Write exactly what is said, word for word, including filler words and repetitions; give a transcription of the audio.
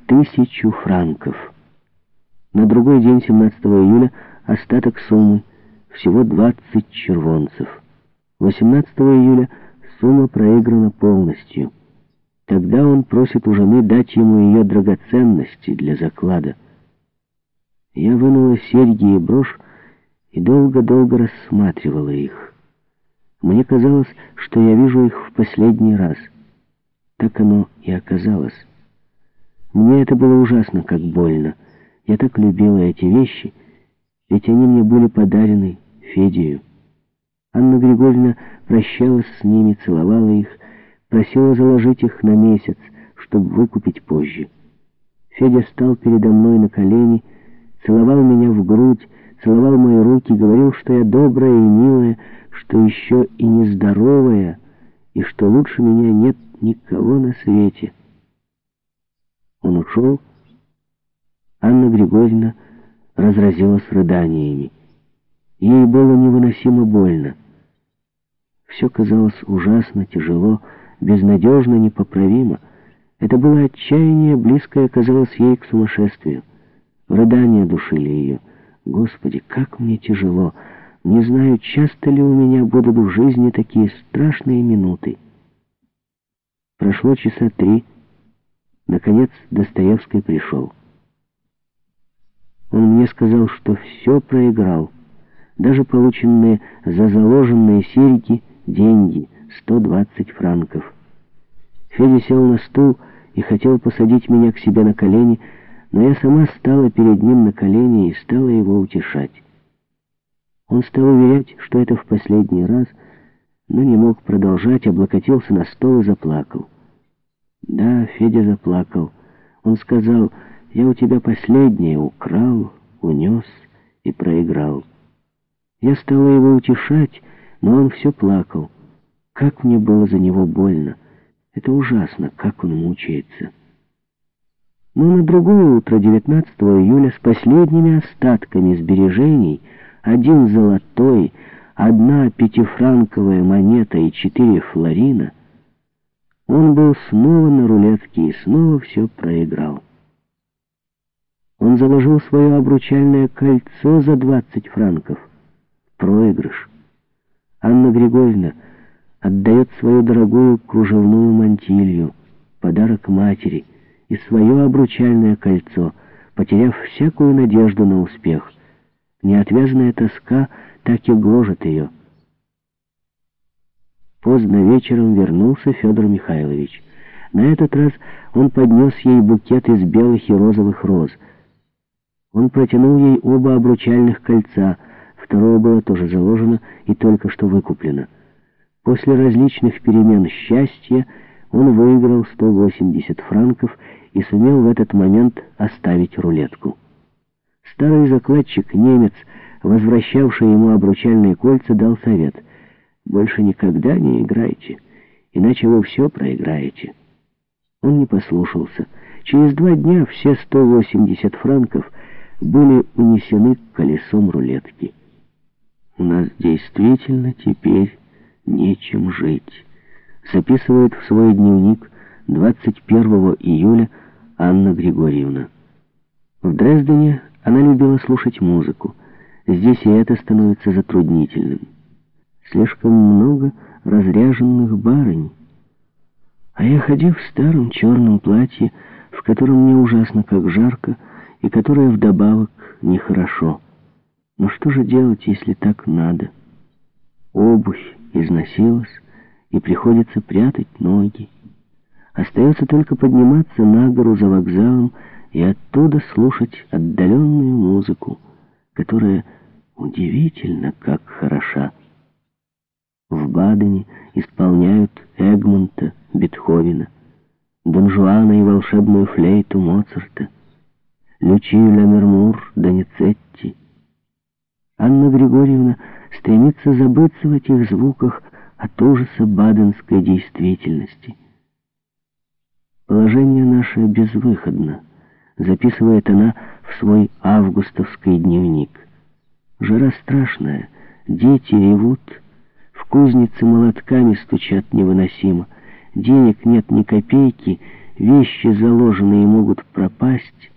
тысячу франков. На другой день, семнадцатого июля, остаток суммы всего двадцать червонцев. восемнадцатого июля сумма проиграна полностью. Тогда он просит у жены дать ему ее драгоценности для заклада. Я вынула серьги и брошь и долго-долго рассматривала их. Мне казалось, что я вижу их в последний раз. Так оно и оказалось. Мне это было ужасно, как больно. Я так любила эти вещи, ведь они мне были подарены Федею. Анна Григорьевна прощалась с ними, целовала их, просила заложить их на месяц, чтобы выкупить позже. Федя стал передо мной на колени, целовал меня в грудь, целовал мои руки, говорил, что я добрая и милая, что еще и нездоровая, и что лучше меня нет никого на свете. Он ушел. Анна Григорьевна разразилась рыданиями. Ей было невыносимо больно. Все казалось ужасно, тяжело, безнадежно, непоправимо. Это было отчаяние, близкое казалось ей к сумасшествию. Рыдания душили ее. Господи, как мне тяжело! Не знаю, часто ли у меня будут в жизни такие страшные минуты. Прошло часа три. Наконец Достоевский пришел. Он мне сказал, что все проиграл. Даже полученные за заложенные серьги деньги, сто двадцать франков. Федя сел на стул и хотел посадить меня к себе на колени, но я сама стала перед ним на колени и стала его утешать. Он стал уверять, что это в последний раз, но не мог продолжать, облокотился на стол и заплакал. Да, Федя заплакал. Он сказал: «Я у тебя последнее украл, унес и проиграл». Я стала его утешать, но он все плакал. Как мне было за него больно. Это ужасно, как он мучается. Но на другое утро, девятнадцатого июля, с последними остатками сбережений, один золотой, одна пятифранковая монета и четыре флорина, он был снова на рулетке и снова все проиграл. Он заложил свое обручальное кольцо за двадцать франков. Проигрыш. Анна Григорьевна отдает свою дорогую кружевную мантилью, подарок матери, и свое обручальное кольцо, потеряв всякую надежду на успех. Неотвязная тоска так и гложет ее. Поздно вечером вернулся Федор Михайлович. На этот раз он поднес ей букет из белых и розовых роз. Он протянул ей оба обручальных кольца, второе было тоже заложено и только что выкуплено. После различных перемен счастья он выиграл сто восемьдесят франков и сумел в этот момент оставить рулетку. Старый закладчик, немец, возвращавший ему обручальные кольца, дал совет: «Больше никогда не играйте, иначе вы все проиграете». Он не послушался. Через два дня все сто восемьдесят франков были унесены колесом рулетки. «У нас действительно теперь нечем жить», записывает в свой дневник двадцать первого июля Анна Григорьевна. В Дрездене она любила слушать музыку. Здесь и это становится затруднительным. Слишком много разряженных барынь. А я ходил в старом черном платье, в котором мне ужасно как жарко, и которое вдобавок нехорошо. Но что же делать, если так надо? Обувь износилась, и приходится прятать ноги. Остается только подниматься на гору за вокзалом и оттуда слушать отдаленную музыку, которая удивительно как хороша. В Бадене исполняют Эгмонта, Бетховена, Дон Жуана и волшебную флейту Моцарта, Лючию Ламермур, Доницетти. Анна Григорьевна стремится забыться в этих звуках от ужаса баденской действительности. «Положение наше безвыходно», — записывает она в свой августовский дневник. «Жара страшная, дети ревут, в кузнице молотками стучат невыносимо, денег нет ни копейки, вещи заложенные могут пропасть, власть